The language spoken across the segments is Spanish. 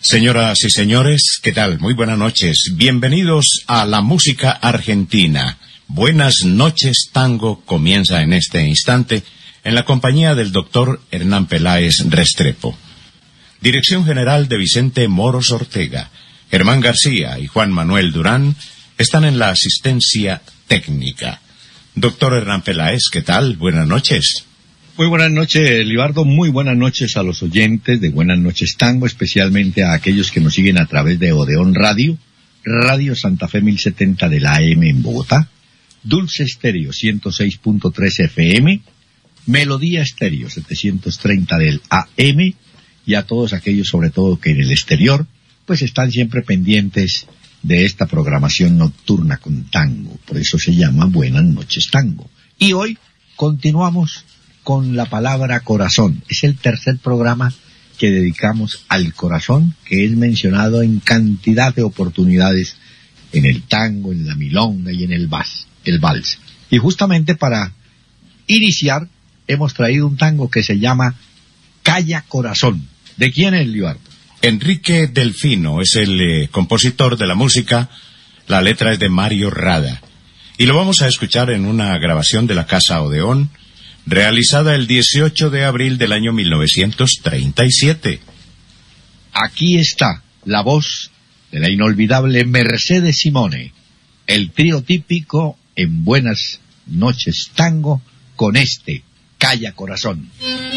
Señoras y señores, ¿qué tal? Muy buenas noches. Bienvenidos a la música argentina. Buenas noches Tango comienza en este instante en la compañía del doctor Hernán Peláez Restrepo. Dirección general de Vicente Moros Ortega. Germán García y Juan Manuel Durán están en la asistencia técnica. Doctor Hernán Peláez, ¿qué tal? Buenas noches. Muy buenas noches, Libardo. Muy buenas noches a los oyentes de Buenas Noches Tango, especialmente a aquellos que nos siguen a través de Odeón Radio, Radio Santa Fe 1070 de la AM en Bogotá, Dulce Estéreo 106.3 FM, Melodía Estéreo 730 del AM, y a todos aquellos, sobre todo, que en el exterior, pues están siempre pendientes de esta programación nocturna con tango. Por eso se llama Buenas Noches Tango. Y hoy continuamos con la palabra corazón. Es el tercer programa que dedicamos al corazón, que es mencionado en cantidad de oportunidades en el tango, en la milonga y en el vals. Y justamente para iniciar hemos traído un tango que se llama Calla Corazón. ¿De quién es, Libardo? Enrique Delfino es el compositor de la música. La letra es de Mario Rada. Y lo vamos a escuchar en una grabación de la Casa Odeón, realizada el 18 de abril del año 1937. Aquí está la voz de la inolvidable Mercedes Simone, el trío típico en Buenas Noches Tango, con este Calla Corazón.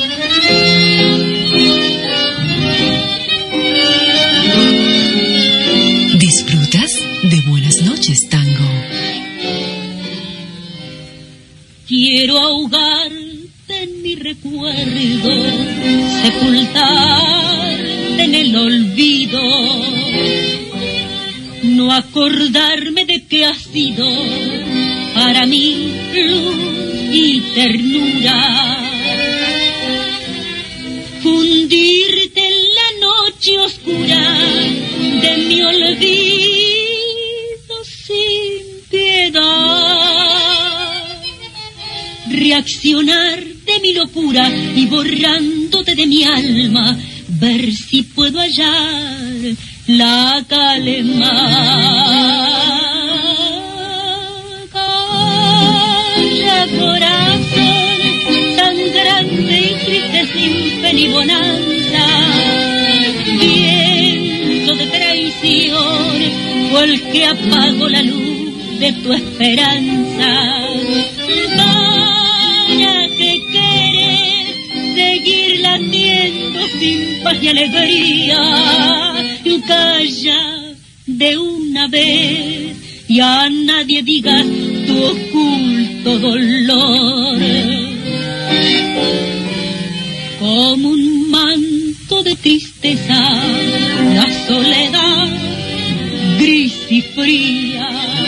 ¿Disfrutas de Buenas Noches Tango? Quiero ahogarte en mi recuerdo, sepultarte en el olvido, no acordarme de que has sido para mí luz y ternura, fundirte en la noche oscura de mi olvido sin piedad, reaccionar de mi locura y borrándote de mi alma, ver si puedo hallar la calma. Calla corazón, sangrante y triste sin fe ni bonanza, viento de traición fue el que apagó la luz de tu esperanza. Seguir latiendo sin paz y alegría, calla de una vez y a nadie digas tu oculto dolor. Como un manto de tristeza, la soledad gris y fría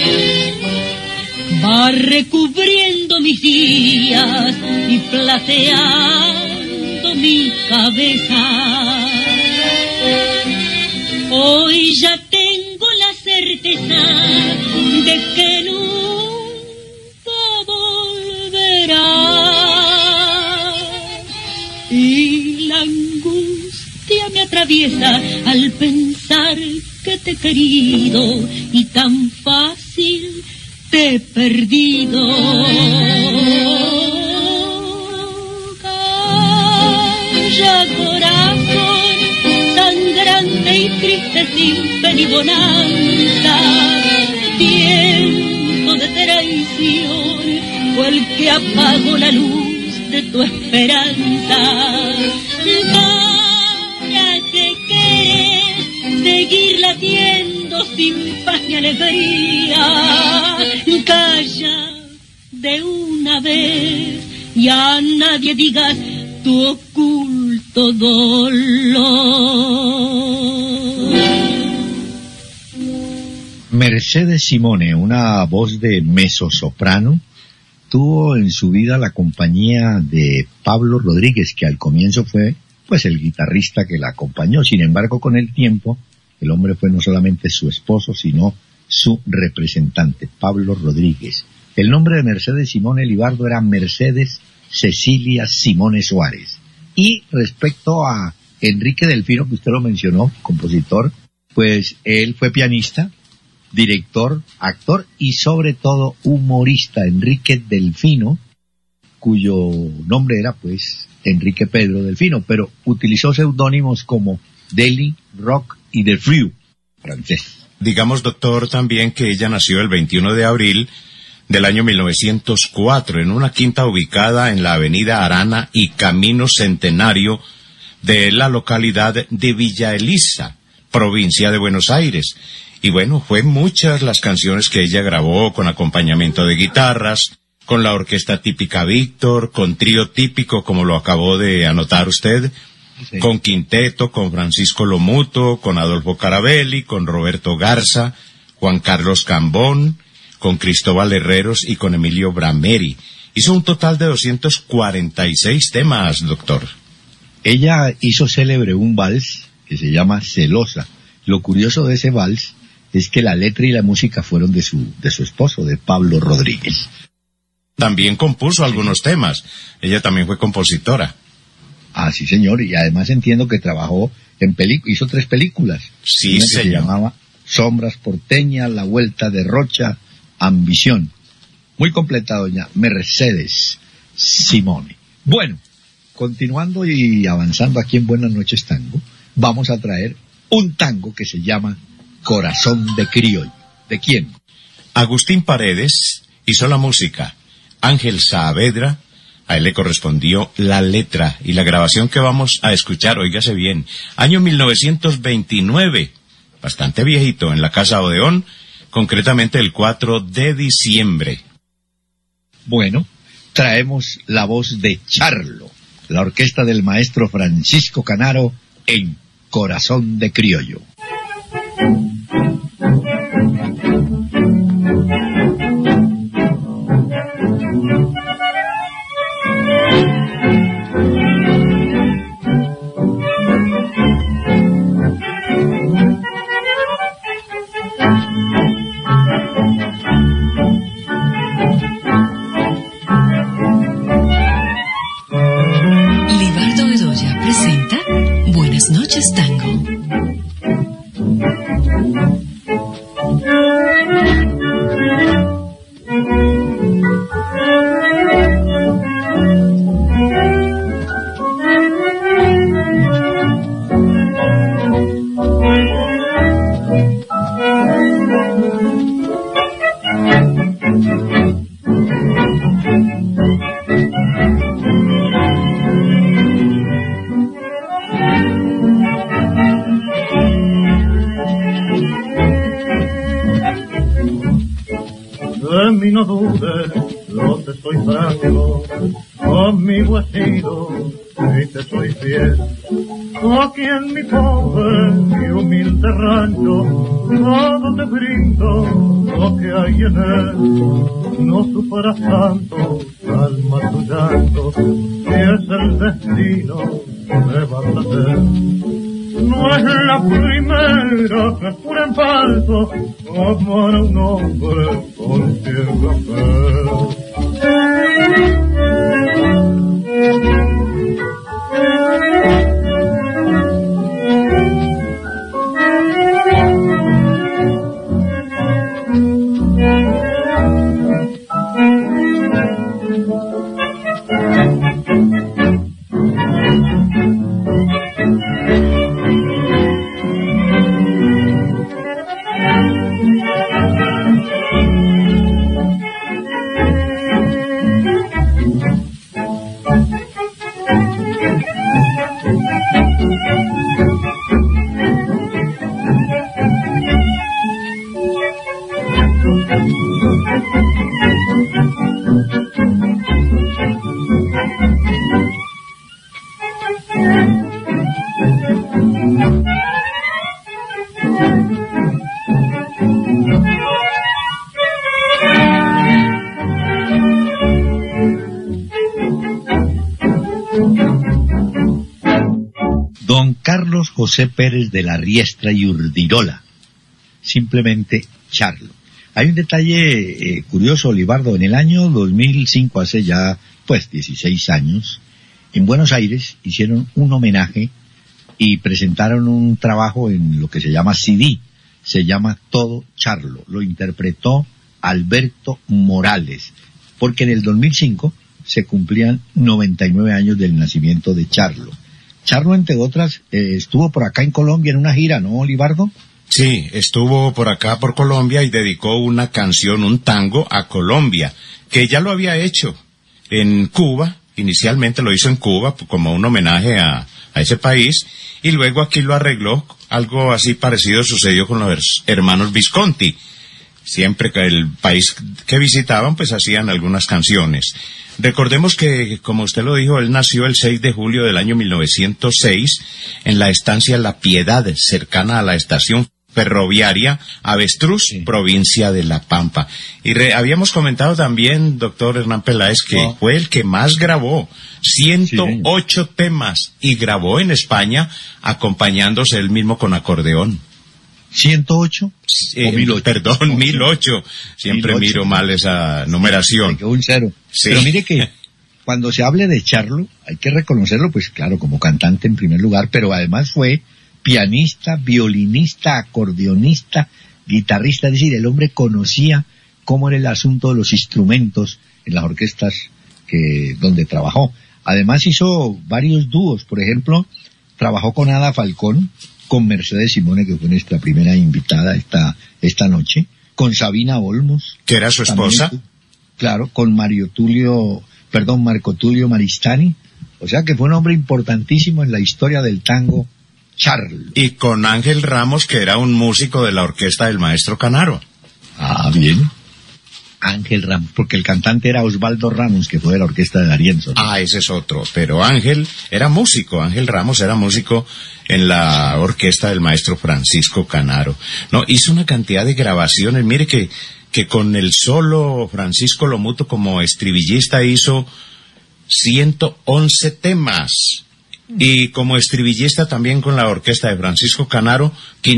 va recubriendo mis días y plateando mi cabeza. Hoy ya tengo la certeza de que nunca volverá, y la angustia me atraviesa al pensar que te he querido y tan fácil te he perdido. Calla corazón, sangrante y triste sin fe ni bonanza, viento de traición fue el que apagó la luz de tu esperanza. ¿Para qué querés seguir latiendo sin paz ni alegría? Calla de una vez y a nadie digas tu oculto dolor. Mercedes Simone, una voz de mezzosoprano, tuvo en su vida la compañía de Pablo Rodríguez, que al comienzo fue pues el guitarrista que la acompañó. Sin embargo, con el tiempo, el hombre fue no solamente su esposo, sino su representante, Pablo Rodríguez. El nombre de Mercedes Simone Libardo era Mercedes Cecilia Simone Suárez. Y respecto a Enrique Delfino, que usted lo mencionó, compositor, pues él fue pianista, director, actor y sobre todo humorista. Enrique Delfino, cuyo nombre era pues Enrique Pedro Delfino, pero utilizó seudónimos como Deli, Rock y Delfriu, francés. Digamos, doctor, también que ella nació el 21 de abril del año 1904 en una quinta ubicada en la avenida Arana y Camino Centenario de la localidad de Villa Elisa, provincia de Buenos Aires. Y bueno, fue muchas las canciones que ella grabó con acompañamiento de guitarras, con la orquesta típica Víctor, con trío típico, como lo acabó de anotar usted, sí, con quinteto, con Francisco Lomuto, con Adolfo Carabelli, con Roberto Garza, Juan Carlos Cambón, con Cristóbal Herreros y con Emilio Brameri. Hizo un total de 246 temas, doctor. Ella hizo célebre un vals que se llama Celosa. Lo curioso de ese vals es que la letra y la música fueron de su esposo, de Pablo Rodríguez. También compuso algunos temas. Ella también fue compositora. Ah, sí, señor. Y además entiendo que trabajó en hizo 3 películas. Sí, una que señor. se llamaba Sombras Porteñas, La Vuelta de Rocha, Ambición. Muy completa, doña Mercedes Simone. Bueno, continuando y avanzando aquí en Buenas Noches Tango, vamos a traer un tango que se llama Corazón de Criollo. ¿De quién? Agustín Paredes hizo la música. Ángel Saavedra, a él le correspondió la letra y la grabación que vamos a escuchar, óigase bien, año 1929, bastante viejito, en la Casa Odeón, concretamente el 4 de diciembre. Bueno, traemos la voz de Charlo, la orquesta del maestro Francisco Canaro en Corazón de Criollo. Libardo Bedoya presenta Buenas Noches Tango. De mí no dudes, yo te soy franco, conmigo has sido y te soy fiel. Aquí en mi pobre y humilde rancho, todo te brindo lo que hay en él. No sufras tanto, calma tu llanto, si es el destino, me va a placer. No es la primera que jura en falso, amar a un hombre con ciega fe. Don Carlos José Pérez de la Riestra y Urdirola, simplemente Charlo. Hay un detalle curioso, Libardo. En el año 2005, hace ya 16 años, en Buenos Aires hicieron un homenaje y presentaron un trabajo en lo que se llama CD, se llama Todo Charlo, lo interpretó Alberto Morales, porque en el 2005 se cumplían 99 años del nacimiento de Charlo. Charlo, entre otras, estuvo por acá en Colombia en una gira, ¿no, Libardo? Sí, estuvo por acá por Colombia y dedicó una canción, un tango a Colombia, que ya lo había hecho en Cuba. Inicialmente lo hizo en Cuba como un homenaje a ese país, y luego aquí lo arregló. Algo así parecido sucedió con los hermanos Visconti. Siempre que el país que visitaban, pues hacían algunas canciones. Recordemos que, como usted lo dijo, él nació el 6 de julio del año 1906 en la estancia La Piedad, cercana a la estación ferroviaria Avestruz, sí, provincia de La Pampa. Y habíamos comentado también, doctor Hernán Peláez, que fue el que más grabó, 108 temas, y grabó en España acompañándose él mismo con acordeón. ¿108? ¿O 1008? Perdón, 1008. Siempre 1008. Miro mal esa numeración. Un cero. Sí. Pero mire que cuando se hable de Charlo, hay que reconocerlo, pues claro, como cantante en primer lugar, pero además fue pianista, violinista, acordeonista, guitarrista, es decir, el hombre conocía cómo era el asunto de los instrumentos en las orquestas donde trabajó. Además hizo varios dúos, por ejemplo, trabajó con Ada Falcón, con Mercedes Simone, que fue nuestra primera invitada esta noche, con Sabina Olmos, que era su esposa. También, claro, con Marco Tulio Maristani, o sea que fue un hombre importantísimo en la historia del tango, Charlo. Y con Ángel Ramos, que era un músico de la orquesta del maestro Canaro. Ah, bien. Ángel Ramos, porque el cantante era Osvaldo Ramos, que fue de la orquesta de D'Arienzo, ¿no? Ah, ese es otro, pero Ángel era músico, Ángel Ramos era músico en la orquesta del maestro Francisco Canaro. No, hizo una cantidad de grabaciones, mire que con el solo Francisco Lomuto como estribillista hizo 111 temas. Y como estribillista también con la orquesta de Francisco Canaro,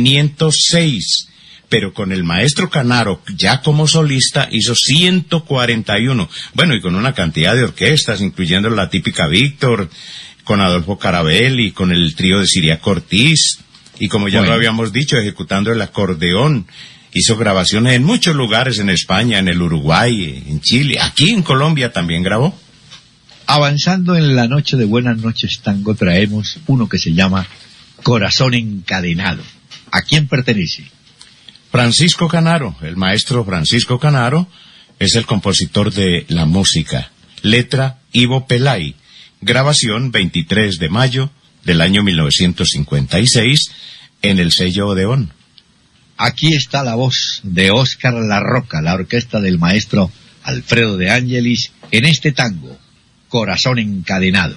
506. Pero con el maestro Canaro, ya como solista, hizo 141. Bueno, y con una cantidad de orquestas, incluyendo la típica Víctor, con Adolfo Carabelli, con el trío de Siriaco Ortiz, y como ya lo habíamos dicho, ejecutando el acordeón. Hizo grabaciones en muchos lugares, en España, en el Uruguay, en Chile, aquí en Colombia también grabó. Avanzando en la noche de Buenas Noches Tango, traemos uno que se llama Corazón Encadenado. ¿A quién pertenece? Francisco Canaro, el maestro Francisco Canaro, es el compositor de la música. Letra, Ivo Pelay. Grabación, 23 de mayo del año 1956, en el sello Odeón. Aquí está la voz de Óscar La Roca, la orquesta del maestro Alfredo de Ángelis, en este tango, Corazón Encadenado.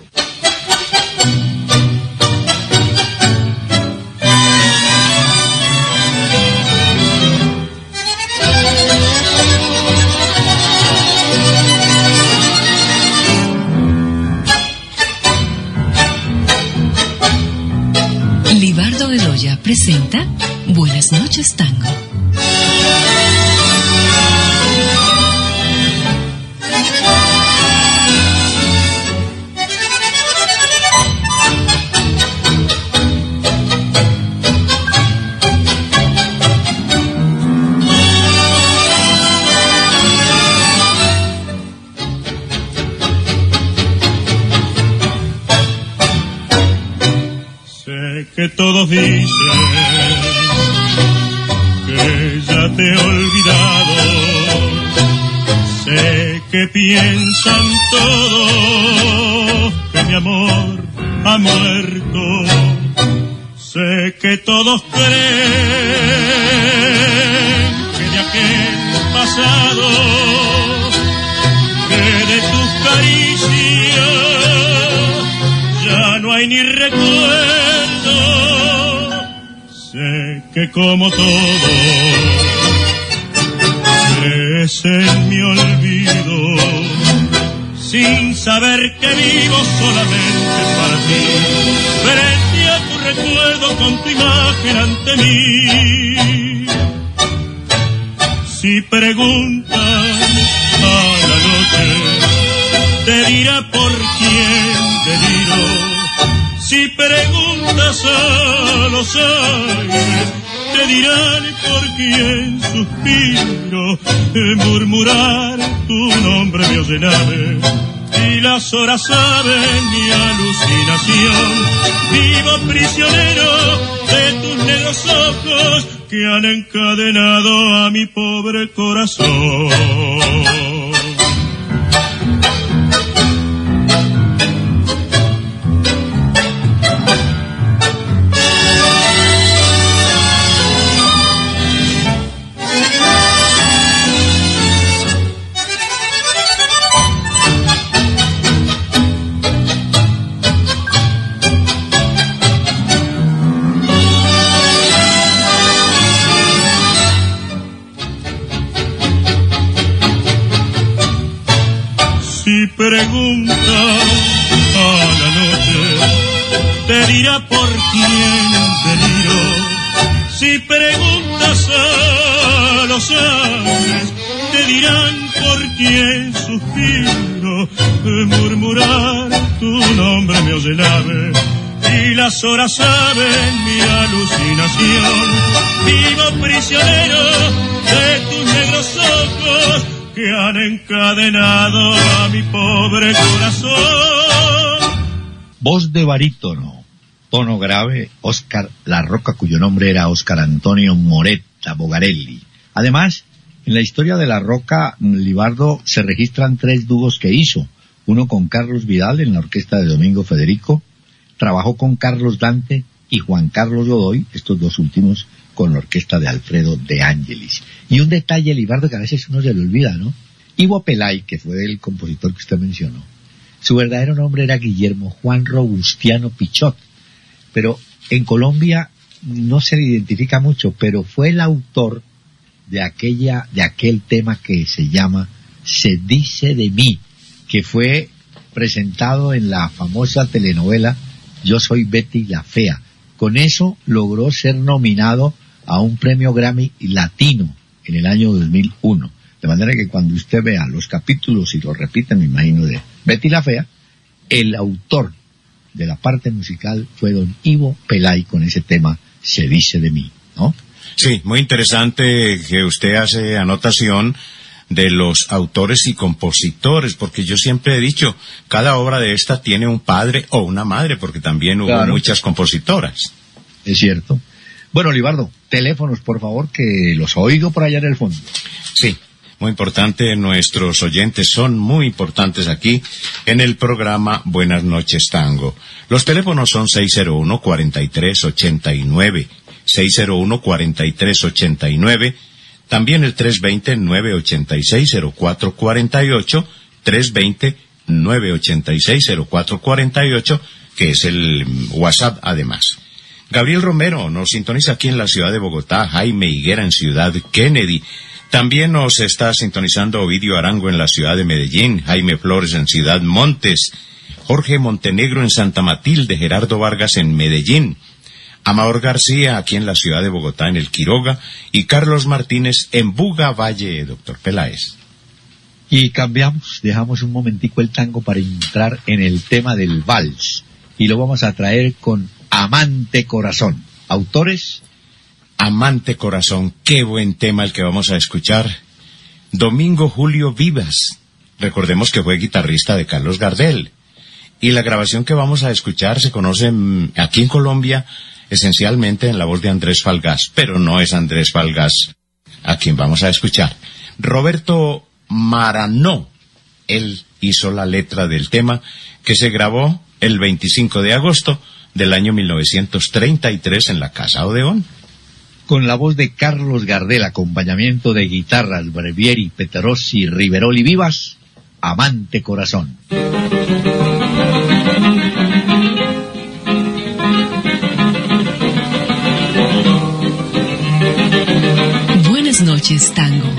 Libardo Bedoya presenta Buenas Noches Tango. Que todos dicen que ya te he olvidado, sé que piensan todos que mi amor ha muerto, sé que todos creen que de aquel pasado, que de tus caricias ya no hay ni recuerdo. Sé que como todo es en mi olvido, sin saber que vivo solamente para ti, frente a tu recuerdo con tu imagen ante mí. Si preguntas a la noche, te dirá por quién deliro. Si preguntas a los aires, te dirán por quién suspiro, murmurar tu nombre me oye nave, y las horas saben mi alucinación. Vivo prisionero de tus negros ojos que han encadenado a mi pobre corazón. Pregunta a la noche, te dirá por quién deliro. Si preguntas a los aires, te dirán por quién suspiro, murmurar tu nombre me oye el ave, y las horas saben mi alucinación. Vivo prisionero de tus negros ojos que han encadenado a mi pobre corazón. Voz de barítono, tono grave, Óscar La Roca, cuyo nombre era Óscar Antonio Moretta Bogarelli. Además, en la historia de La Roca, Libardo, se registran 3 dúos que hizo. Uno con Carlos Vidal en la orquesta de Domingo Federico, trabajó con Carlos Dante y Juan Carlos Godoy, estos 2 últimos, con la orquesta de Alfredo de Ángelis. Y un detalle, Libardo, que a veces uno se le olvida, ¿no? Ivo Pelay, que fue el compositor que usted mencionó, su verdadero nombre era Guillermo Juan Robustiano Pichot, pero en Colombia no se le identifica mucho, pero fue el autor de aquel tema que se llama Se dice de mí, que fue presentado en la famosa telenovela Yo soy Betty la Fea. Con eso logró ser nominado a un premio Grammy Latino en el año 2001. De manera que cuando usted vea los capítulos y los repite, me imagino, de Betty la Fea, el autor de la parte musical fue don Ivo Pelay con ese tema Se dice de mí, ¿no? Sí, muy interesante que usted hace anotación de los autores y compositores, porque yo siempre he dicho, cada obra de esta tiene un padre o una madre, porque también hubo muchas compositoras. Es cierto. Bueno, Libardo, teléfonos, por favor, que los oigo por allá en el fondo. Sí, muy importante, nuestros oyentes son muy importantes aquí en el programa Buenas Noches Tango. Los teléfonos son 601-4389, 601-4389, también el 320-986-0448, 320-986-0448, que es el WhatsApp además. Gabriel Romero nos sintoniza aquí en la ciudad de Bogotá, Jaime Higuera en Ciudad Kennedy. También nos está sintonizando Ovidio Arango en la ciudad de Medellín, Jaime Flores en Ciudad Montes, Jorge Montenegro en Santa Matilde, Gerardo Vargas en Medellín, Amador García aquí en la ciudad de Bogotá en El Quiroga y Carlos Martínez en Buga Valle, doctor Peláez. Y cambiamos, dejamos un momentico el tango para entrar en el tema del vals y lo vamos a traer con Amante Corazón. ¿Autores? Amante Corazón, qué buen tema el que vamos a escuchar. Domingo Julio Vivas, recordemos que fue guitarrista de Carlos Gardel. Y la grabación que vamos a escuchar se conoce aquí en Colombia esencialmente en la voz de Andrés Falgás, pero no es Andrés Falgás a quien vamos a escuchar. Roberto Maranó, él hizo la letra del tema que se grabó el 25 de agosto del año 1933 en la Casa Odeón. Con la voz de Carlos Gardel, acompañamiento de guitarras, Brevieri, Peterossi, Riverol y Vivas, Amante Corazón. Buenas noches, tango.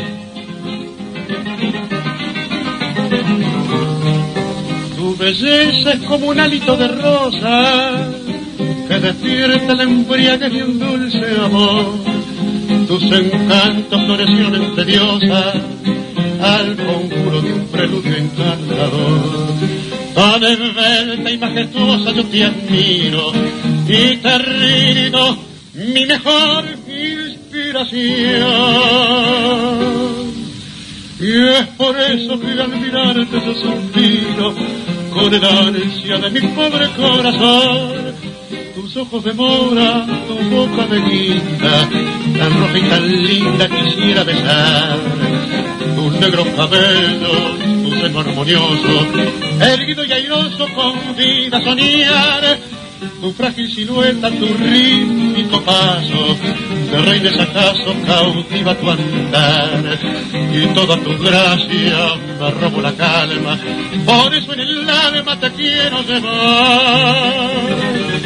Tu belleza es como un hálito de rosa que despierta la embriaguez de un dulce amor. Tus encantos florecieron enteriosa al conjuro de un preludio encantador. Tan esbelta y majestuosa yo te admiro y te rindo mi mejor inspiración. Y es por eso que al mirarte yo suspiro con el ansia de mi pobre corazón. Tus ojos de mora, tu boca de guinda, tan roja y tan linda quisiera besar. Tus negros cabellos, tu seno armonioso, erguido y airoso con vida soñar. Tu frágil silueta, tu rítmico paso, de rey de acaso cautiva tu andar. Y toda tu gracia me robo la calma, por eso en el alma te quiero llevar.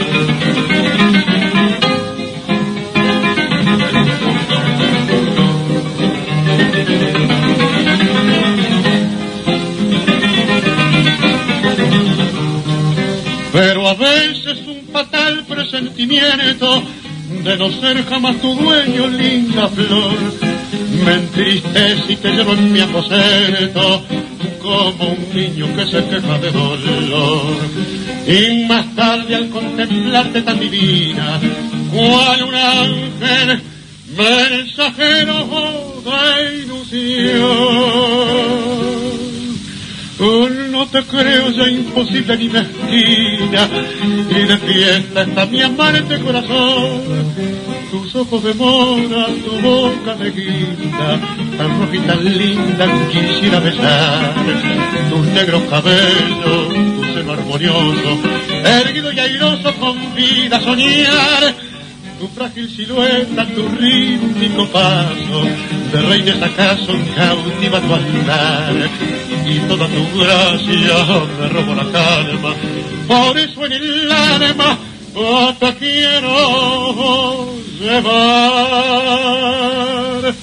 Pero a veces un fatal presentimiento de no ser jamás tu dueño, linda flor, me entristece y te llevo en mi aposento como un niño que se queja de dolor. Y más tarde al contemplarte tan divina, cual un ángel mensajero de ilusión. No te creo ya imposible ni mezquina, y de fiesta está mi amante corazón. Tus ojos de mora, tu boca de guinda, tan roja y tan linda quisiera besar. Tus negros cabellos, tu seno armonioso, erguido y airoso con vida soñar. Tu frágil silueta, tu rítmico paso, de rey de acaso cautiva tu andar. Y toda tu gracia me robo la calma, por eso en el alma te quiero llevar.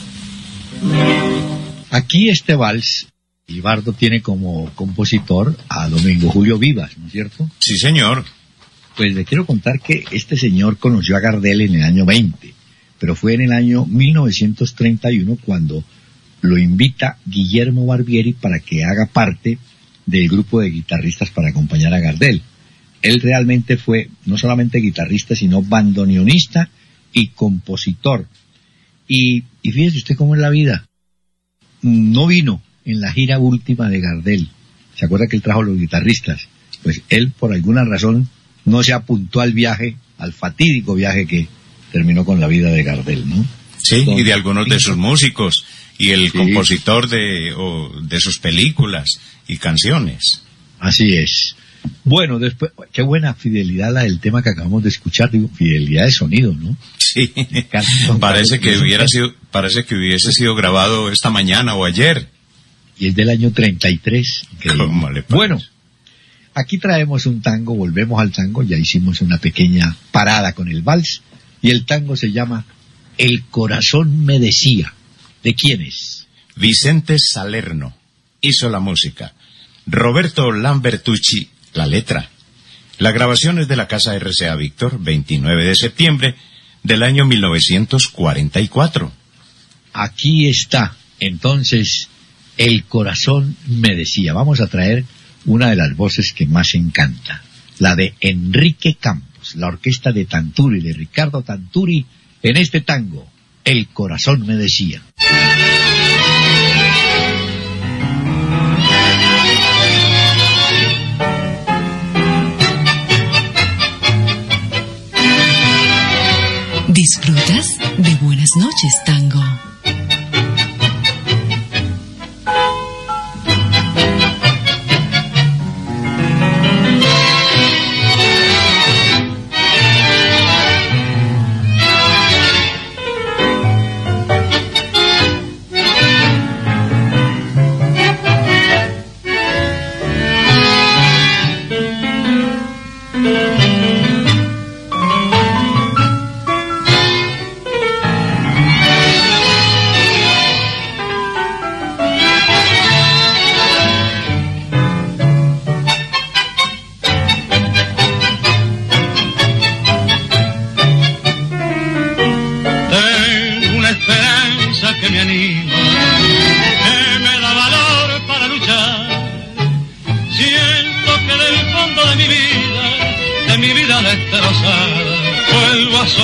Aquí este vals, Libardo tiene como compositor a Domingo Julio Vivas, ¿no es cierto? Sí, señor. Pues le quiero contar que este señor conoció a Gardel en el año 20, pero fue en el año 1931 cuando lo invita Guillermo Barbieri para que haga parte del grupo de guitarristas para acompañar a Gardel. Él realmente fue no solamente guitarrista, sino bandoneonista y compositor. Y fíjese usted cómo es la vida. No vino en la gira última de Gardel. ¿Se acuerda que él trajo a los guitarristas? Pues él, por alguna razón, no se apuntó al viaje, al fatídico viaje que terminó con la vida de Gardel, ¿no? Sí, y de algunos de sus músicos, y el compositor de sus películas y canciones. Así es. Bueno, después, qué buena fidelidad la del tema que acabamos de escuchar, digo, fidelidad de sonido, ¿no? Sí, parece que hubiese sido grabado esta mañana o ayer. Y es del año 33. ¿Cómo le parece? Bueno, aquí traemos un tango, volvemos al tango, ya hicimos una pequeña parada con el vals, y el tango se llama El corazón me decía. ¿De quién es? Vicente Salerno hizo la música. Roberto Lambertucci, la letra. La grabación es de la Casa RCA Víctor, 29 de septiembre del año 1944. Aquí está, entonces, El corazón me decía. Vamos a traer una de las voces que más encanta, la de Enrique Campos, la orquesta de Tanturi, de Ricardo Tanturi, en este tango, El corazón me decía. ¿Disfrutas de Buenas noches, Tango?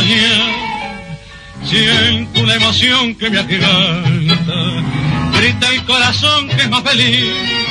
soñar. Siento la emoción que me agiganta, grita el corazón que es más feliz.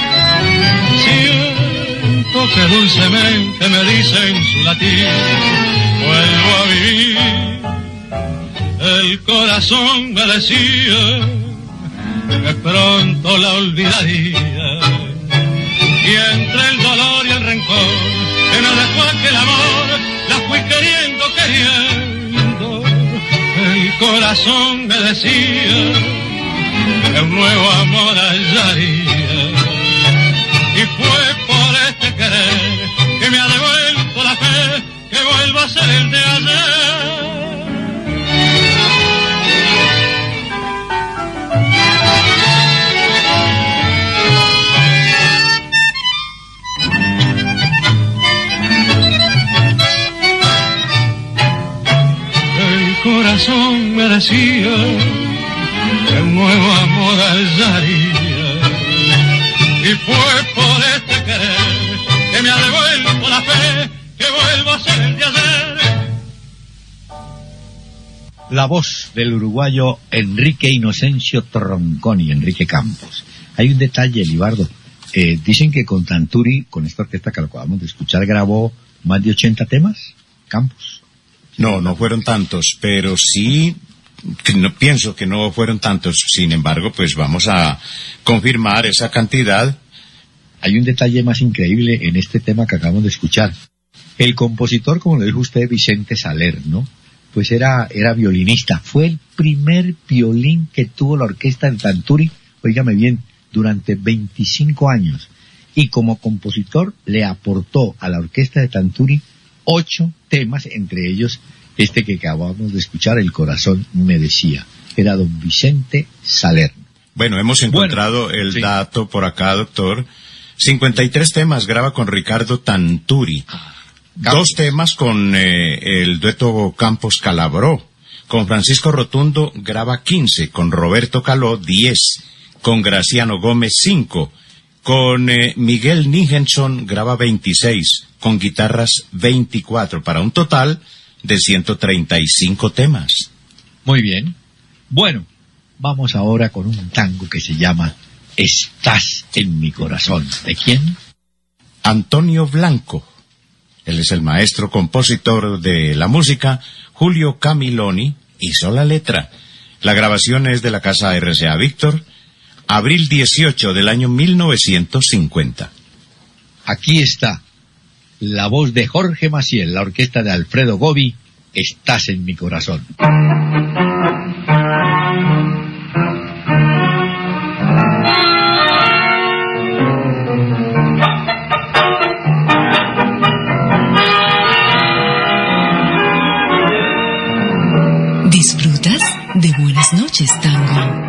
Siento que dulcemente me dice en su latir, vuelvo a vivir. El corazón me decía que pronto la olvidaría, y entre el dolor y el rencor que me dejó aquel amor, la fui queriendo. El corazón me decía que un nuevo amor hallaría, y fue por este querer que me ha devuelto la fe, que vuelvo a ser el de ayer. El corazón me decía que un nuevo amor hallaría, y fue por este querer que me ha devuelto la fe, que vuelvo a ser el de ayer. La voz del uruguayo Enrique Inocencio Tronconi, Enrique Campos. Hay un detalle, Libardo. Dicen que con Tanturi, con esta orquesta que acabamos de escuchar, grabó más de 80 temas, Campos. No fueron tantos, pero sí, pienso que no fueron tantos. Sin embargo, pues vamos a confirmar esa cantidad. Hay un detalle más increíble en este tema que acabamos de escuchar. El compositor, como lo dijo usted, Vicente Salerno, pues era violinista. Fue el primer violín que tuvo la orquesta de Tanturi, óigame bien, durante 25 años. Y como compositor le aportó a la orquesta de Tanturi 8 temas, entre ellos este que acabamos de escuchar, El corazón me decía. Era don Vicente Salerno. Bueno, hemos encontrado el dato por acá, doctor. 53 temas graba con Ricardo Tanturi. 2 temas con el dueto Campos Calabró. Con Francisco Rotundo graba 15. Con Roberto Caló 10. Con Graciano Gómez 5. Con Miguel Nijenson graba 26. Con guitarras 24. Para un total de 135 temas. Muy bien. Bueno, vamos ahora con un tango que se llama Estás en mi corazón. ¿De quién? Antonio Blanco. Él es el maestro compositor de la música. Julio Camiloni hizo la letra. La grabación es de la casa RCA Víctor, abril 18 del año 1950. Aquí está la voz de Jorge Maciel, la orquesta de Alfredo Gobi, Estás en mi corazón. ¿Disfrutas de Buenas noches, Tango?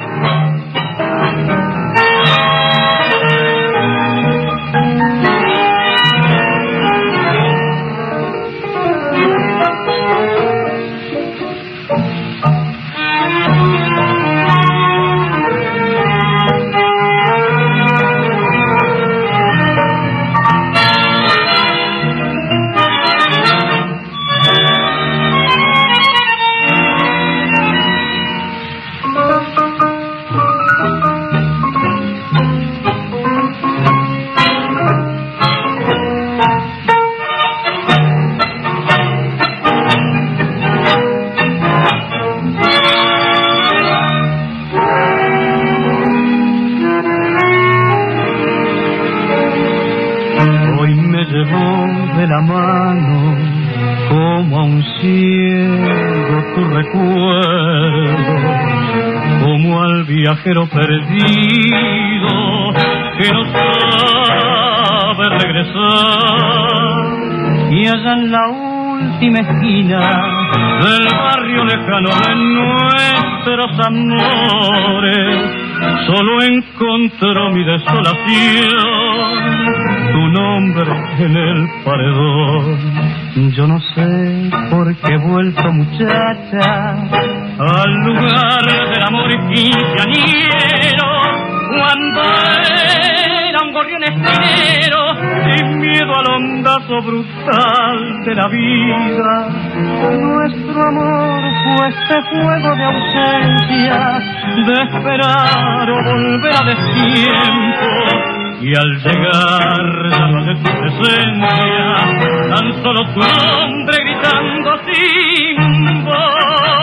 Viajero perdido que no sabe regresar, y allá en la última esquina del barrio lejano de nuestros amores solo encontró mi desolación, tu nombre en el paredón. Yo no sé por qué he vuelto, muchacha, al lugar del amor quinceañero, cuando era un gorrión espinero, sin miedo al hondazo paso brutal de la vida. Nuestro amor fue este fuego de ausencia, de esperar o volver a destiempo. Y al llegar ya no de tu presencia, tan solo tu nombre gritando sin voz.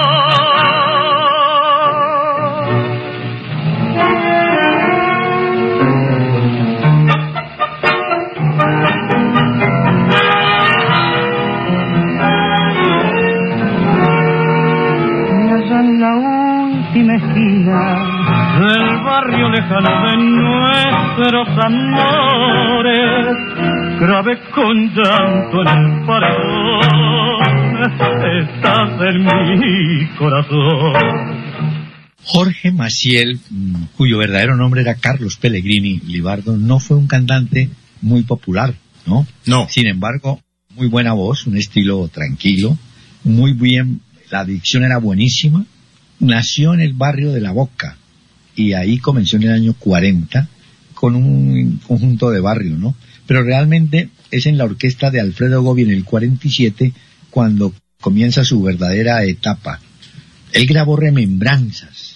En la última esquina del barrio lejano de nuestros amores, grave con llanto en el paredón, estás en mi corazón. Jorge Maciel, cuyo verdadero nombre era Carlos Pellegrini Libardo, no fue un cantante muy popular, ¿no? No. Sin embargo, muy buena voz, un estilo tranquilo, muy bien, la dicción era buenísima. Nació en el barrio de La Boca y ahí comenzó en el año 40 con un conjunto de barrio, ¿no? Pero realmente es en la orquesta de Alfredo Gobi en el 47 cuando comienza su verdadera etapa. Él grabó Remembranzas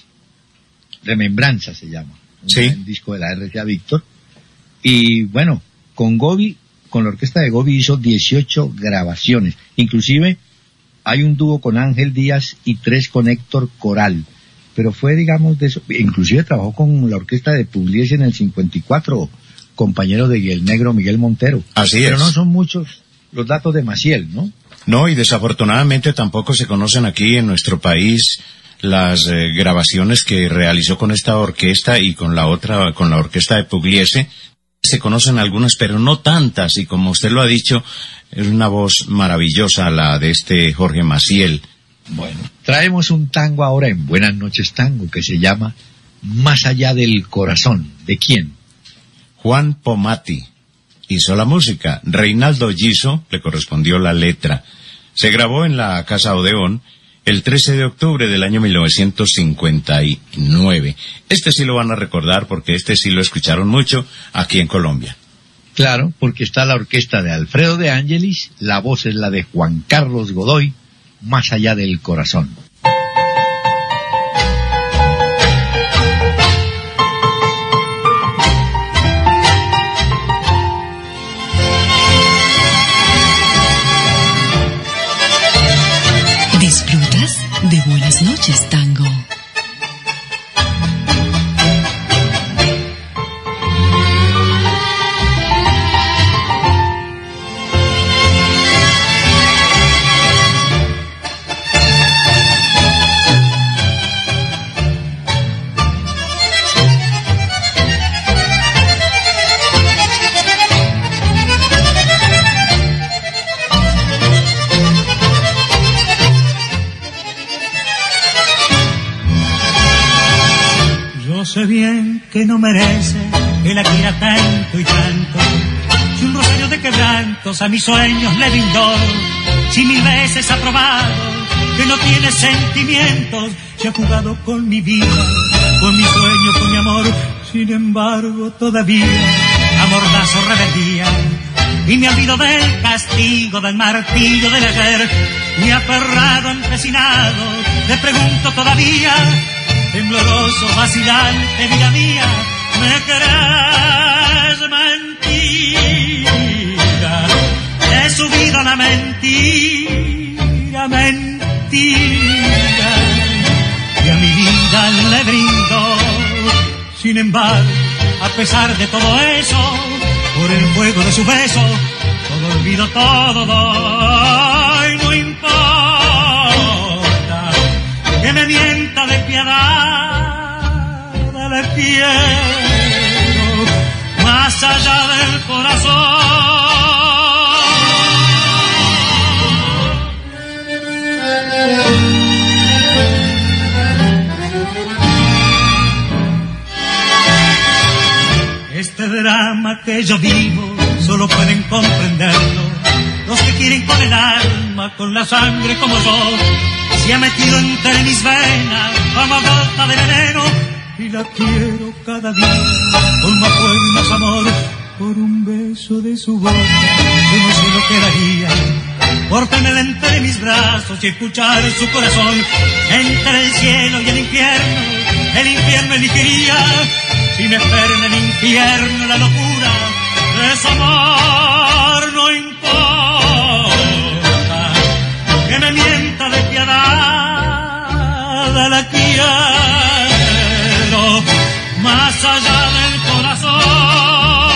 se llama, sí, un disco de la RCA Víctor, y bueno, con Gobi, con la orquesta de Gobi hizo 18 grabaciones, inclusive hay un dúo con Ángel Díaz y 3 con Héctor Coral, pero fue, digamos, de eso, inclusive trabajó con la orquesta de Pugliese en el 54, compañero de el negro Miguel Montero. Así pero es. no son muchos los datos de Maciel, ¿no? No, y desafortunadamente tampoco se conocen aquí en nuestro país las grabaciones que realizó con esta orquesta y con la otra, con la orquesta de Pugliese. Se conocen algunas, pero no tantas, y como usted lo ha dicho, es una voz maravillosa la de este Jorge Maciel. Bueno, traemos un tango ahora en Buenas Noches Tango que se llama Más allá del corazón. ¿De quién? Juan Pomati hizo la música, Reinaldo Giso le correspondió la letra. Se grabó en la Casa Odeón el 13 de octubre del año 1959. Este sí lo van a recordar porque este sí lo escucharon mucho aquí en Colombia. Claro, porque está la orquesta de Alfredo de Ángelis, la voz es la de Juan Carlos Godoy, Más allá del corazón. Disfrutas de Buenas Noches Tango. Sé bien que no merece que la quiera tanto y tanto. Si un rosario de quebrantos a mis sueños le brindó, si 1000 veces ha probado que no tiene sentimientos, se ha jugado con mi vida, con mi sueño, con mi amor. Sin embargo todavía amordazo rebeldía y me olvido del castigo, del martillo del ayer. Me aferrado, empecinado, le pregunto todavía, tembloroso, vacilante, vida mía, ¿me querés? Mentira, he subido a la mentira, mentira, y a mi vida le brindo. Sin embargo, a pesar de todo eso, por el fuego de su beso, todo olvido, todo doy, no importa que me mienta de piedad, le quiero más allá del corazón. Este drama que yo vivo solo pueden comprenderlo los que quieren con el alma, con la sangre como yo. Se ha metido entre mis venas como gota de veneno y la quiero cada día con más fuego y más amor. por un beso de su boca, yo no sé lo que daría por tenerla entre mis brazos y escuchar su corazón. Entre el cielo y el infierno elegiría. Si me espera en el infierno la locura de su amor, no importa que me mienta despiadada, la quiero más allá del corazón.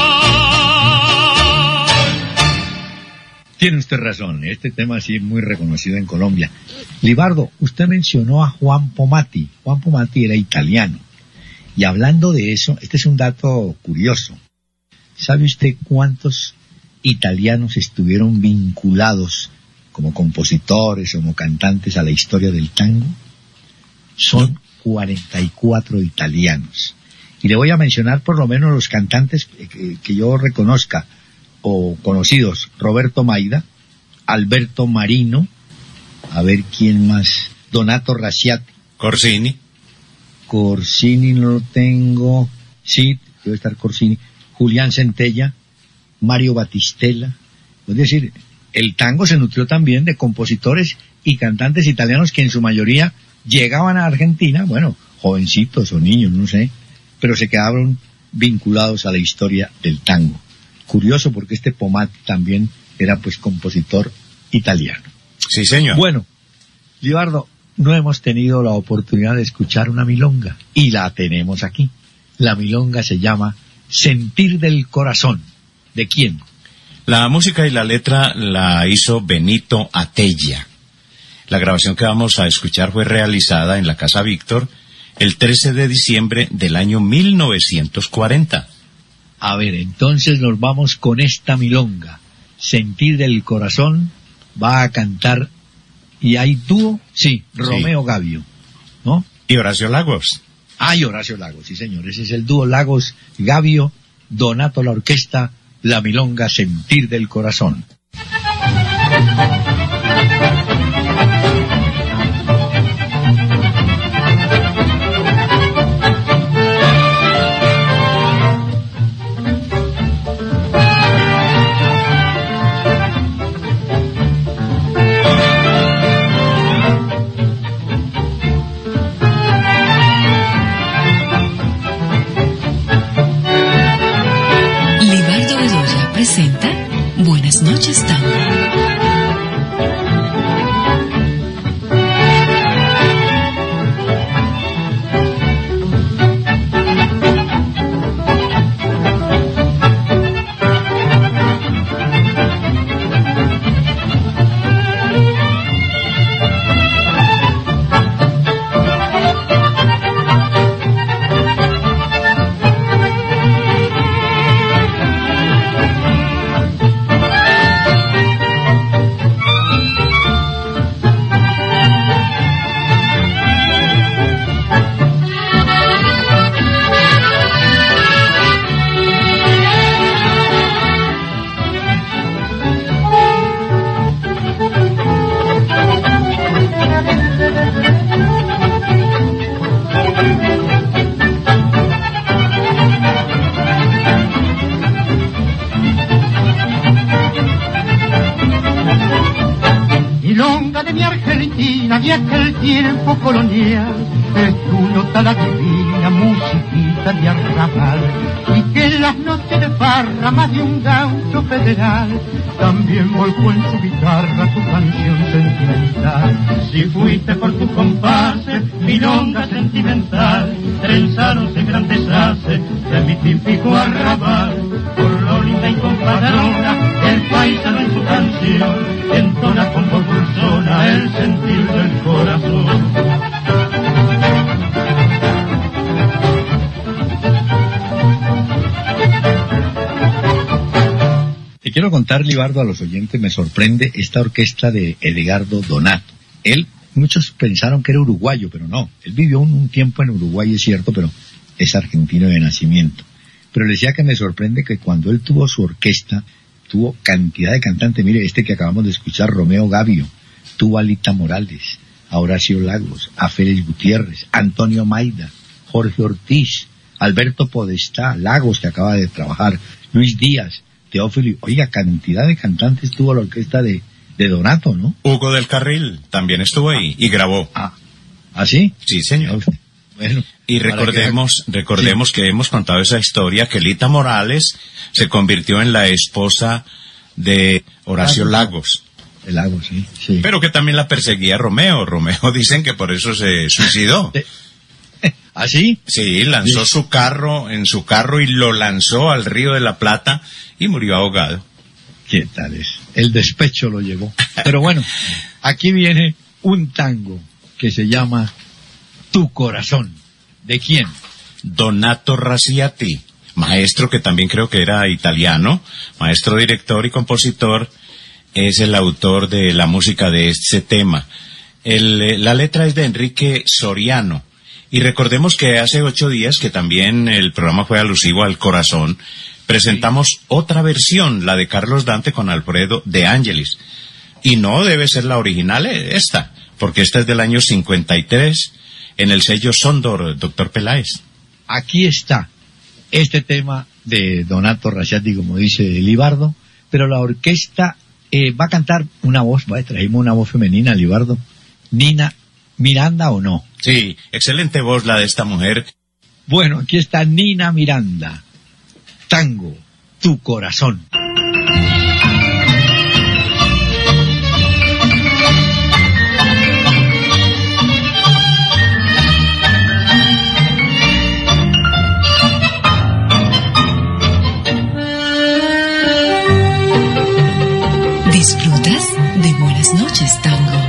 Tiene usted razón, este tema sí es muy reconocido en Colombia. Libardo, usted mencionó a Juan Pomati. Juan Pomati era italiano. Y hablando de eso, este es un dato curioso. ¿Sabe usted cuántos italianos estuvieron vinculados como compositores, como cantantes a la historia del tango? Son 44 italianos. Y le voy a mencionar por lo menos los cantantes que yo reconozca o conocidos: Roberto Maida, Alberto Marino, a ver quién más, Donato Rasciati. Corsini no lo tengo, sí, debe estar Corsini, Julián Centella, Mario Batistella. Es decir, el tango se nutrió también de compositores y cantantes italianos que en su mayoría llegaban a Argentina, bueno, jovencitos o niños, no sé, pero se quedaron vinculados a la historia del tango. Curioso, porque este Pomati también era pues compositor italiano. Sí, señor. Bueno, Libardo, no hemos tenido la oportunidad de escuchar una milonga, y la tenemos aquí. La milonga se llama Sentir del Corazón. ¿De quién? La música y la letra la hizo Benito Atella. La grabación que vamos a escuchar fue realizada en la Casa Víctor el 13 de diciembre del año 1940. A ver, entonces nos vamos con esta milonga. Sentir del Corazón. Va a cantar, y hay dúo, sí, Romeo Gavio, ¿no? Y Horacio Lagos. Ah, y Horacio Lagos, sí señor, ese es el dúo Lagos Gavio, Donato la orquesta, la milonga Sentir del Corazón. Presenta Buenas noches, Tango. De aquel tiempo colonial, es tu nota la divina musiquita de arrabal, y que en las noches de farra más de un gaucho federal también volcó en su guitarra tu canción sentimental. Si fuiste por tu compase, milonga sentimental, trenzaron en grandes haces de mi típico arrabal. Por lo linda y compadrona, el paisano en su canción entona con voz dulzona el sentir del corazón. Te quiero contar, Libardo, a los oyentes, me sorprende esta orquesta de Edgardo Donato. Él, muchos pensaron que era uruguayo, pero no. Él vivió un tiempo en Uruguay, es cierto, pero es argentino de nacimiento. Pero le decía que me sorprende que cuando él tuvo su orquesta, tuvo cantidad de cantantes. Mire, este que acabamos de escuchar, Romeo Gavio, tuvo a Lita Morales, a Horacio Lagos, a Félix Gutiérrez, Antonio Maida, Jorge Ortiz, Alberto Podestá, Lagos, que acaba de trabajar Luis Díaz, Teófilo, oiga, cantidad de cantantes tuvo la orquesta de Donato, ¿no? Hugo del Carril también estuvo ahí y grabó. ¿Ah, sí? Sí, señor. Bueno, y recordemos sí, que hemos contado esa historia, que Lita Morales se convirtió en la esposa de Horacio Lagos. El Lagos, sí. Pero que también la perseguía Romeo. Romeo dicen que por eso se suicidó. ¿Ah, sí? Sí, lanzó su carro y lo lanzó al Río de la Plata y murió ahogado. ¿Qué tal es? El despecho lo llevó. Pero bueno, aquí viene un tango que se llama Tu Corazón. ¿De quién? Donato Rasciati, maestro que también creo que era italiano, maestro, director y compositor, es el autor de la música de este tema. La letra es de Enrique Soriano. Y recordemos que hace 8 días, que también el programa fue alusivo al corazón, presentamos otra versión, la de Carlos Dante con Alfredo de Ángelis. Y no debe ser la original esta, porque esta es del año 53, en el sello Sondor, doctor Peláez. Aquí está este tema de Donato Rasciati, como dice Libardo, pero la orquesta va a cantar una voz, trajimos una voz femenina, Libardo, Nina Miranda, ¿o no? Sí, excelente voz la de esta mujer. Bueno, aquí está Nina Miranda, tango, Tu Corazón. Disfrutas de Buenas Noches, Tango.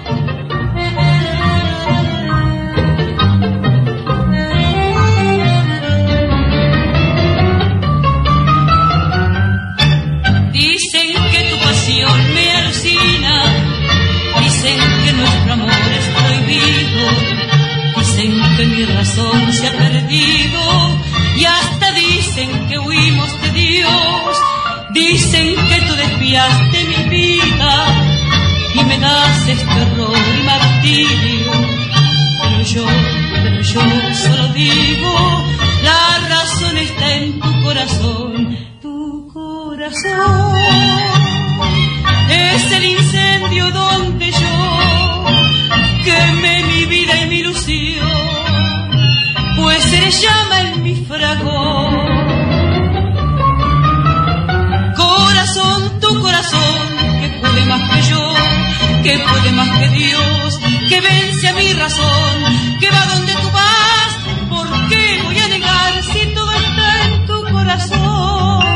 Dicen que tu pasión me alucina, dicen que nuestro amor es prohibido, dicen que mi razón se ha perdido y hasta dicen que huimos de Dios. Dicen que tú desviaste mi vida y me das este horror y martirio. Pero yo solo digo, la razón está en tu corazón. Tu corazón es el incendio donde yo quemé mi vida y mi ilusión, pues se llama en mi fragor. Tu corazón, que puede más que yo, que puede más que Dios, que vence a mi razón, que va donde tú vas. ¿Por qué voy a negar si todo está en tu corazón?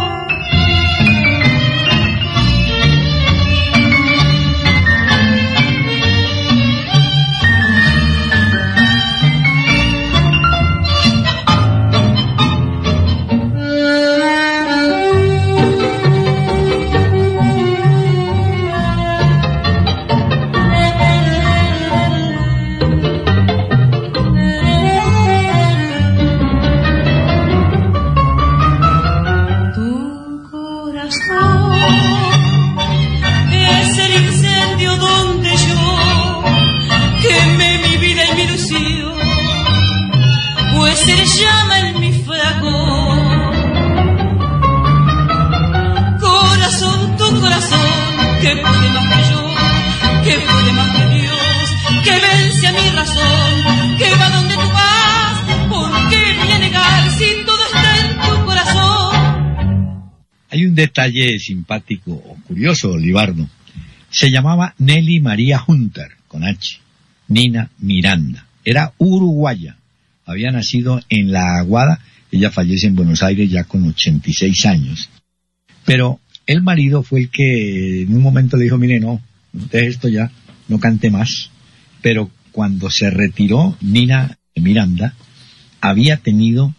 Detalle simpático o curioso, Libardo. Se llamaba Nelly María Hunter, con H, Nina Miranda. Era uruguaya. Había nacido en La Aguada. Ella fallece en Buenos Aires ya con 86 años. Pero el marido fue el que en un momento le dijo, mire, no, deje esto ya, no cante más. Pero cuando se retiró, Nina Miranda había tenido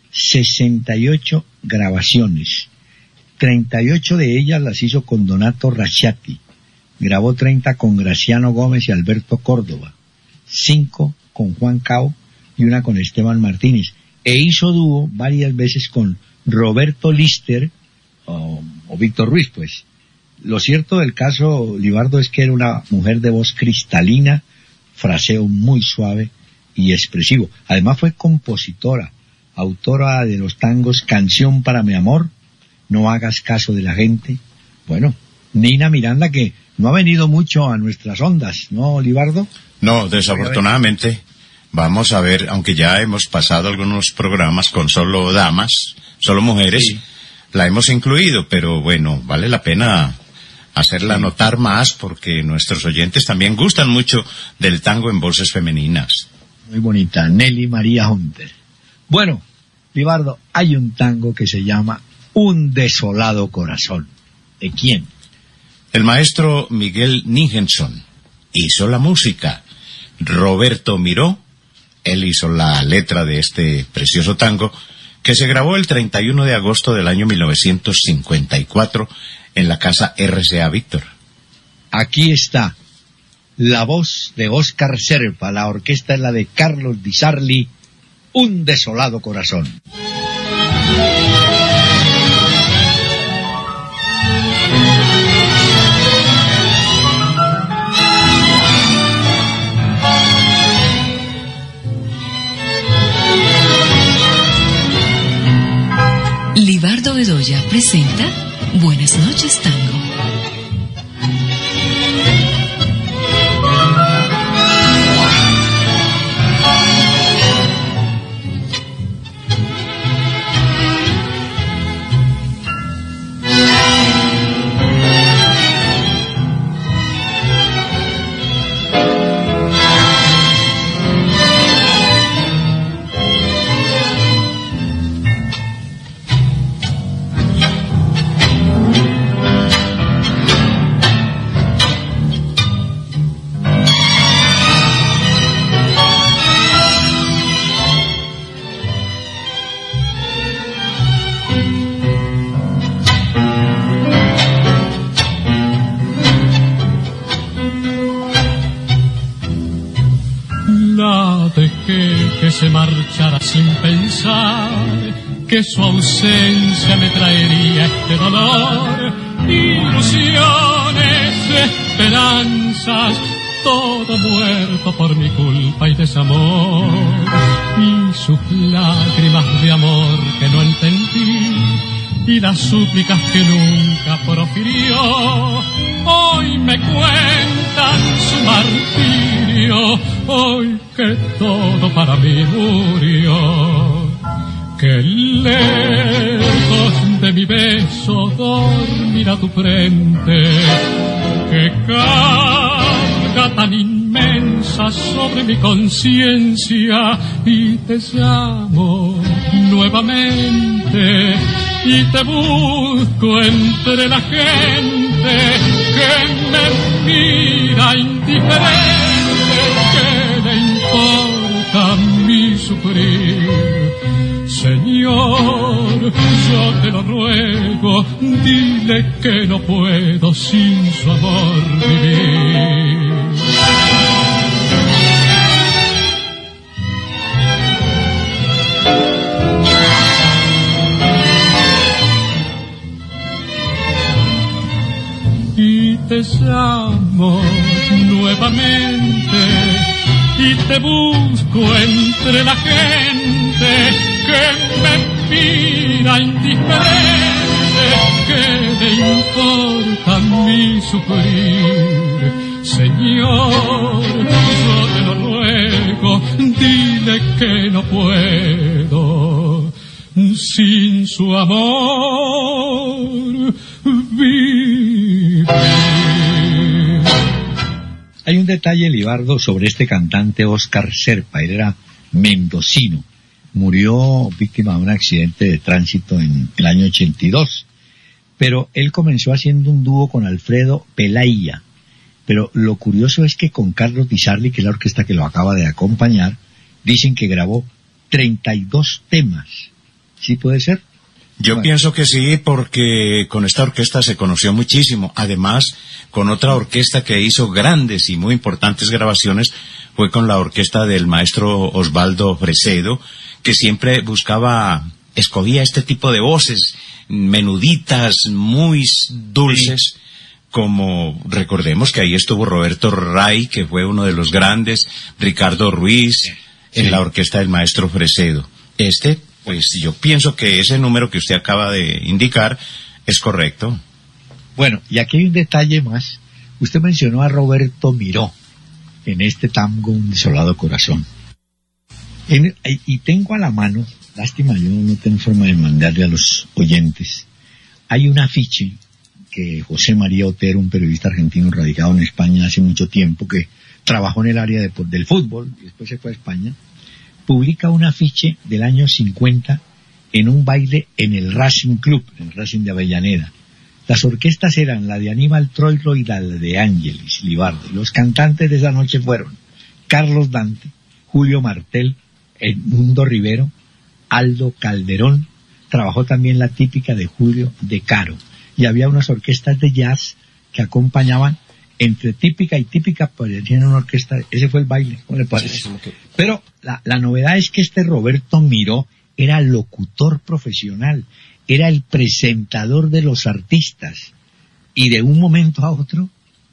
68 grabaciones. 38 de ellas las hizo con Donato Rasciati, grabó 30 con Graciano Gómez y Alberto Córdoba, 5 con Juan Cao y una con Esteban Martínez, e hizo dúo varias veces con Roberto Lister o Víctor Ruiz, pues. Lo cierto del caso, Libardo, es que era una mujer de voz cristalina, fraseo muy suave y expresivo. Además fue compositora, autora de los tangos Canción para mi amor no hagas caso de la gente. Bueno, Nina Miranda, que no ha venido mucho a nuestras ondas, ¿no, Libardo? No, desafortunadamente. Vamos a ver, aunque ya hemos pasado algunos programas con solo damas, solo mujeres, sí, la hemos incluido, pero bueno, vale la pena hacerla notar más porque nuestros oyentes también gustan mucho del tango en voces femeninas. Muy bonita, Nelly María Hunter. Bueno, Libardo, hay un tango que se llama Un desolado corazón. ¿De quién? El maestro Miguel Nichenson hizo la música. Roberto Miró, él hizo la letra de este precioso tango, que se grabó el 31 de agosto del año 1954 en la casa RCA Víctor. Aquí está la voz de Óscar Serpa, la orquesta es la de Carlos Di Sarli, Un desolado corazón. Libardo Bedoya presenta Buenas noches, Tango. Se marchara sin pensar que su ausencia me traería este dolor, ilusiones, esperanzas, todo muerto por mi culpa y desamor, y sus lágrimas de amor que no entendí, y las súplicas que nunca profirió, hoy me cuentan su martirio, hoy que todo para mí murió, que lejos de mi beso dormirá tu frente, que carga tan inmensa sobre mi conciencia, y te llamo nuevamente, y te busco entre la gente que me mira indiferente, que le importa mi sufrir. Señor, yo te lo ruego, dile que no puedo sin su amor vivir. Y te llamo nuevamente, y te busco entre la gente que me mira indiferente, que le importa mi sufrir. Señor, yo te lo ruego, dile que no puedo sin su amor vivir. Hay un detalle, Libardo, sobre este cantante Óscar Serpa. Él era mendocino. Murió víctima de un accidente de tránsito en el año 82. Pero él comenzó haciendo un dúo con Alfredo Pelaya. Pero lo curioso es que con Carlos Di Sarli, que es la orquesta que lo acaba de acompañar, dicen que grabó 32 temas. ¿Sí puede ser? Yo pienso que sí, porque con esta orquesta se conoció muchísimo. Además, con otra orquesta que hizo grandes y muy importantes grabaciones, fue con la orquesta del maestro Osvaldo Fresedo, que siempre escogía este tipo de voces, menuditas, muy dulces, como recordemos que ahí estuvo Roberto Ray, que fue uno de los grandes, Ricardo Ruiz, en la orquesta del maestro Fresedo. Pues yo pienso que ese número que usted acaba de indicar es correcto. Bueno, y aquí hay un detalle más. Usted mencionó a Roberto Miró en este tango Un desolado corazón. Y tengo a la mano, lástima, yo no tengo forma de mandarle a los oyentes, hay un afiche que José María Otero, un periodista argentino radicado en España hace mucho tiempo, que trabajó en el área del fútbol y después se fue a España, publica un afiche del año 50 en un baile en el Racing Club, en el Racing de Avellaneda. Las orquestas eran la de Aníbal Troilo y la de Ángelis Libardo. Los cantantes de esa noche fueron Carlos Dante, Julio Martel, Edmundo Rivero, Aldo Calderón. Trabajó también la típica de Julio De Caro. Y había unas orquestas de jazz que acompañaban entre típica y típica, pues tienen una orquesta. Ese fue el baile, ¿cómo le parece? Sí, pero la novedad es que este Roberto Miró era locutor profesional, era el presentador de los artistas, y de un momento a otro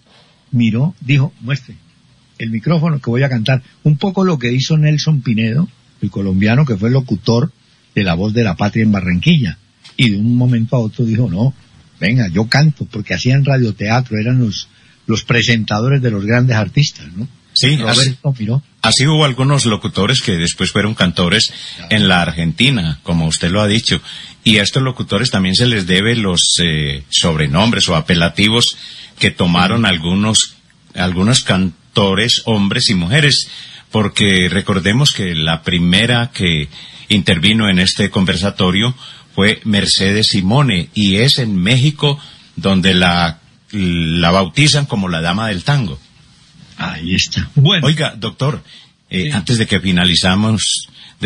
Miró dijo, muestre el micrófono que voy a cantar, un poco lo que hizo Nelson Pinedo, el colombiano que fue locutor de La Voz de la Patria en Barranquilla, y de un momento a otro dijo, no, venga, yo canto, porque hacían radioteatro, eran los presentadores de los grandes artistas, ¿no? Sí, Roberto Miró. Así hubo algunos locutores que después fueron cantores en la Argentina, como usted lo ha dicho, y a estos locutores también se les debe los sobrenombres o apelativos que tomaron algunos cantores, hombres y mujeres, porque recordemos que la primera que intervino en este conversatorio fue Mercedes Simone, y es en México donde la bautizan como la dama del tango. Ahí está. Bueno. Oiga, doctor, sí. Antes de que finalicemos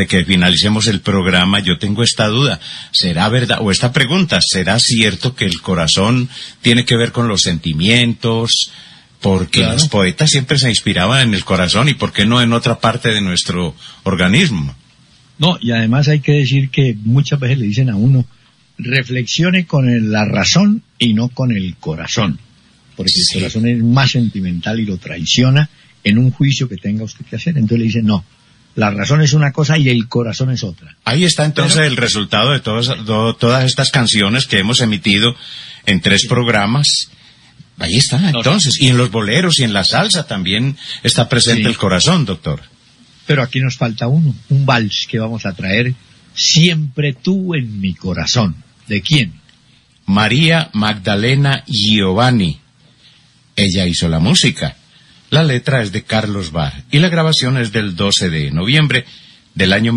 el programa, yo tengo esta duda. ¿Será verdad, o esta pregunta, será cierto que el corazón tiene que ver con los sentimientos? Porque claro, los poetas siempre se inspiraban en el corazón, y ¿por qué no en otra parte de nuestro organismo? No, y además hay que decir que muchas veces le dicen a uno, reflexione con la razón y no con el corazón, porque sí, el corazón es más sentimental y lo traiciona en un juicio que tenga usted que hacer. Entonces le dicen, no, la razón es una cosa y el corazón es otra. Ahí está entonces el resultado de todas estas canciones que hemos emitido en 3 programas. Ahí está, entonces, y en los boleros y en la salsa también está presente el corazón, doctor. Pero aquí nos falta un vals que vamos a traer, Siempre tú en mi corazón. ¿De quién? María Magdalena Giovanni. Ella hizo la música. La letra es de Carlos Barr y la grabación es del 12 de noviembre del año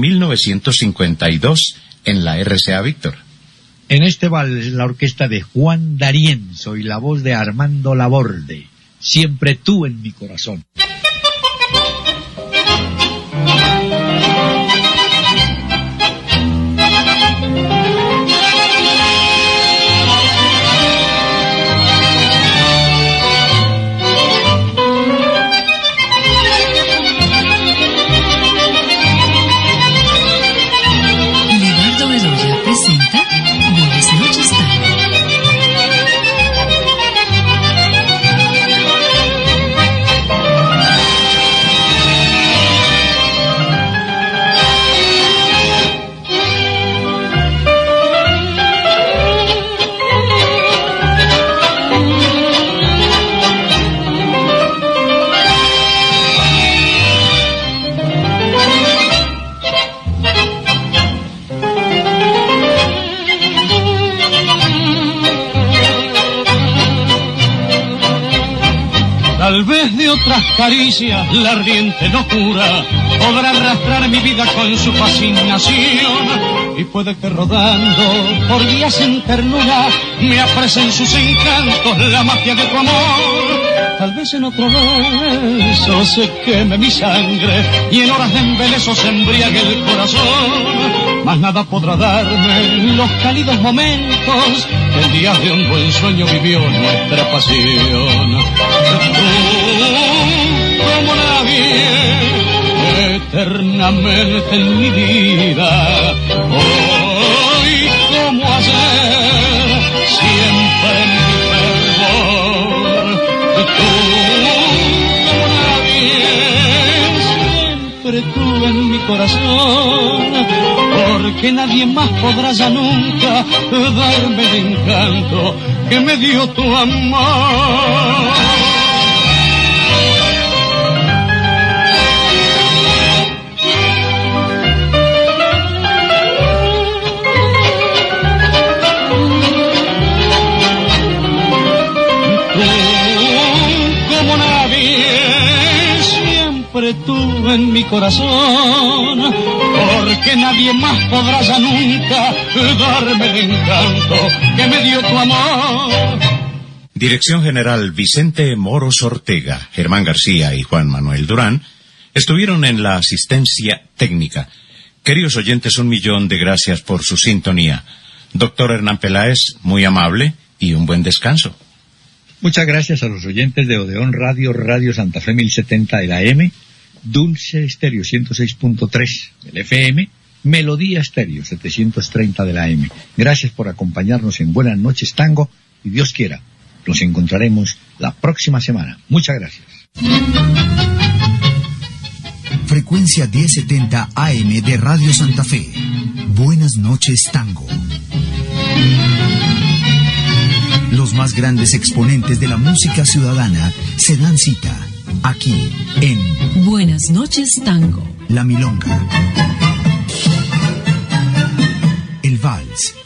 1952 en la RCA Víctor. En este vals la orquesta de Juan D'Arienzo y la voz de Armando Laborde. Siempre tú en mi corazón. Tal vez de otras caricias la ardiente locura podrá arrastrar mi vida con su fascinación, y puede que rodando por días en ternura me apresen sus encantos la magia de tu amor. Tal vez en otro beso se queme mi sangre y en horas de embeleso se embriague el corazón, mas nada podrá darme los cálidos momentos que el día de un buen sueño vivió nuestra pasión. Tú, como nadie, eternamente en mi vida, hoy como ayer, siempre en mi fervor. Tú, como nadie, siempre tú en mi corazón, porque nadie más podrá ya nunca darme el encanto que me dio tu amor. Tú en mi corazón, porque nadie más podrá ya nunca darme el encanto que me dio tu amor. Dirección General Vicente Moros Ortega, Germán García y Juan Manuel Durán estuvieron en la asistencia técnica. Queridos oyentes, 1.000.000 de gracias por su sintonía. Doctor Hernán Peláez, muy amable y un buen descanso. Muchas gracias a los oyentes de Odeón Radio, Radio Santa Fe 1070 de la AM, Dulce Estéreo 106.3 del FM, Melodía Estéreo 730 de la AM. Gracias por acompañarnos en Buenas Noches Tango y Dios quiera, nos encontraremos la próxima semana. Muchas gracias. Frecuencia 1070 AM de Radio Santa Fe. Buenas Noches Tango. Los más grandes exponentes de la música ciudadana se dan cita aquí en Buenas Noches Tango. La Milonga, el Vals,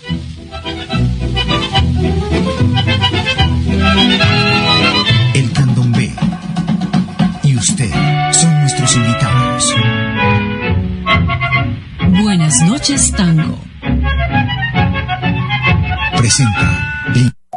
el Candombe y usted son nuestros invitados. Buenas Noches Tango. Presenta